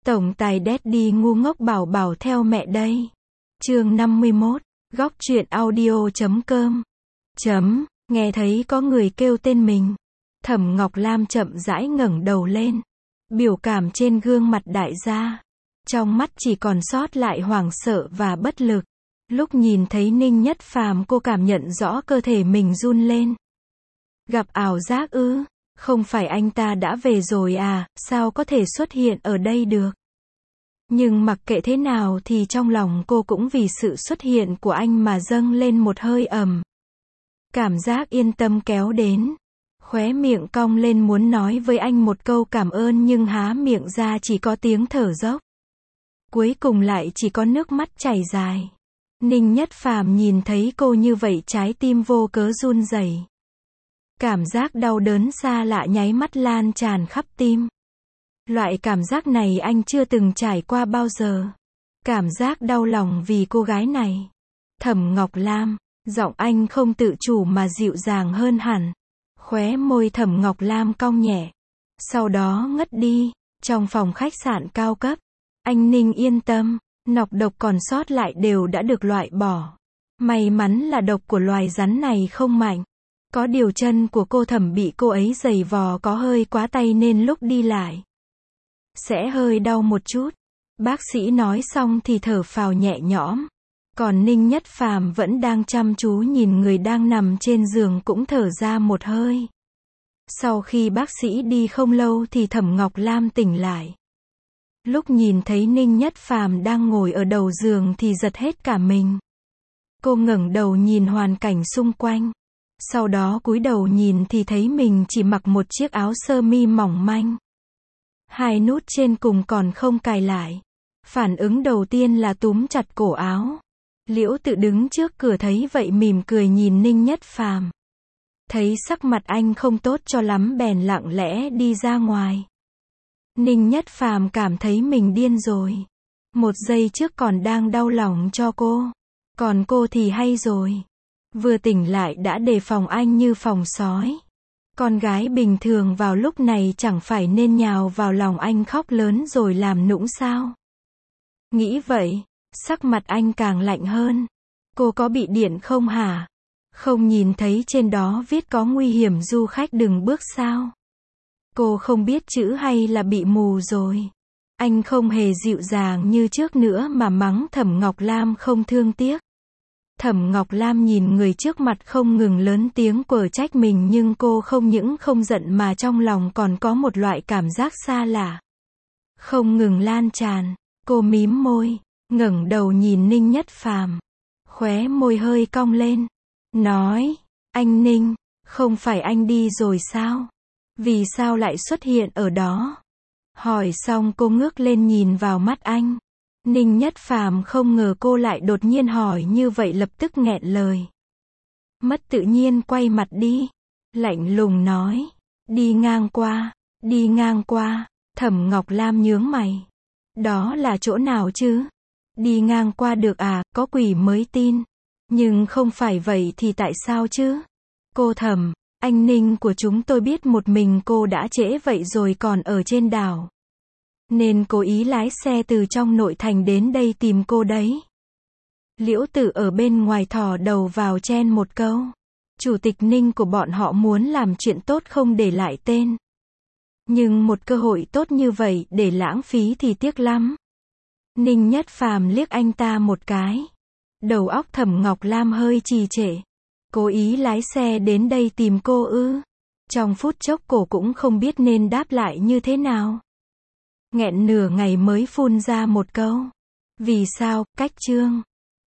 Tổng tài Daddy ngu ngốc bảo bảo theo mẹ đây. Chương 51, góc truyện audio.com. Nghe thấy có người kêu tên mình. Thẩm Ngọc Lam chậm rãi ngẩng đầu lên. Biểu cảm trên gương mặt đại gia. Trong mắt chỉ còn sót lại hoảng sợ và bất lực. Lúc nhìn thấy Ninh Nhất Phàm cô cảm nhận rõ cơ thể mình run lên. Gặp ảo giác ư? Không phải anh ta đã về rồi à, sao có thể xuất hiện ở đây được? Nhưng mặc kệ thế nào thì trong lòng cô cũng vì sự xuất hiện của anh mà dâng lên một hơi ẩm. Cảm giác yên tâm kéo đến. Khóe miệng cong lên muốn nói với anh một câu cảm ơn nhưng há miệng ra chỉ có tiếng thở dốc. Cuối cùng lại chỉ có nước mắt chảy dài. Ninh Nhất Phàm nhìn thấy cô như vậy trái tim vô cớ run rẩy. Cảm giác đau đớn xa lạ nháy mắt lan tràn khắp tim. Loại cảm giác này anh chưa từng trải qua bao giờ. Cảm giác đau lòng vì cô gái này. Thẩm Ngọc Lam, giọng anh không tự chủ mà dịu dàng hơn hẳn. Khóe môi Thẩm Ngọc Lam cong nhẹ. Sau đó ngất đi. Trong phòng khách sạn cao cấp. Anh Ninh yên tâm, nọc độc còn sót lại đều đã được loại bỏ. May mắn là độc của loài rắn này không mạnh. Có điều chân của cô Thẩm bị cô ấy giày vò có hơi quá tay nên lúc đi lại sẽ hơi đau một chút. Bác sĩ nói xong thì thở phào nhẹ nhõm. Còn Ninh Nhất Phàm vẫn đang chăm chú nhìn người đang nằm trên giường cũng thở ra một hơi. Sau khi bác sĩ đi không lâu thì Thẩm Ngọc Lam tỉnh lại. Lúc nhìn thấy Ninh Nhất Phàm đang ngồi ở đầu giường thì giật hết cả mình. Cô ngẩng đầu nhìn hoàn cảnh xung quanh. Sau đó cúi đầu nhìn thì thấy mình chỉ mặc một chiếc áo sơ mi mỏng manh. Hai nút trên cùng còn không cài lại. Phản ứng đầu tiên là túm chặt cổ áo. Liễu Tự đứng trước cửa thấy vậy mỉm cười nhìn Ninh Nhất Phàm. Thấy sắc mặt anh không tốt cho lắm bèn lặng lẽ đi ra ngoài. Ninh Nhất Phàm cảm thấy mình điên rồi. Một giây trước còn đang đau lòng cho cô. Còn cô thì hay rồi. Vừa tỉnh lại đã đề phòng anh như phòng sói. Con gái bình thường vào lúc này chẳng phải nên nhào vào lòng anh khóc lớn rồi làm nũng sao? Nghĩ vậy, sắc mặt anh càng lạnh hơn. Cô có bị điện không hả? Không nhìn thấy trên đó viết có nguy hiểm du khách đừng bước sao? Cô không biết chữ hay là bị mù rồi? Anh không hề dịu dàng như trước nữa mà mắng Thẩm Ngọc Lam không thương tiếc. Thẩm Ngọc Lam nhìn người trước mặt không ngừng lớn tiếng quở trách mình nhưng cô không những không giận mà trong lòng còn có một loại cảm giác xa lạ. Không ngừng lan tràn, cô mím môi, ngẩng đầu nhìn Ninh Nhất Phàm. Khóe môi hơi cong lên. Nói, anh Ninh, không phải anh đi rồi sao? Vì sao lại xuất hiện ở đó? Hỏi xong cô ngước lên nhìn vào mắt anh. Ninh Nhất Phàm không ngờ cô lại đột nhiên hỏi như vậy lập tức nghẹn lời. Mất tự nhiên quay mặt đi. Lạnh lùng nói. Đi ngang qua. Thẩm Ngọc Lam nhướng mày. Đó là chỗ nào chứ? Đi ngang qua được à, có quỷ mới tin. Nhưng không phải vậy thì tại sao chứ? Cô Thẩm, anh Ninh của chúng tôi biết một mình cô đã trễ vậy rồi còn ở trên đảo. Nên cố ý lái xe từ trong nội thành đến đây tìm cô đấy. Liễu Tự ở bên ngoài thò đầu vào chen một câu. Chủ tịch Ninh của bọn họ muốn làm chuyện tốt không để lại tên. Nhưng một cơ hội tốt như vậy để lãng phí thì tiếc lắm. Ninh Nhất Phàm liếc anh ta một cái. Đầu óc Thẩm Ngọc Lam hơi trì trệ. Cố ý lái xe đến đây tìm cô ư? Trong phút chốc cô cũng không biết nên đáp lại như thế nào. Nghẹn nửa ngày mới phun ra một câu. Vì sao, cách chương.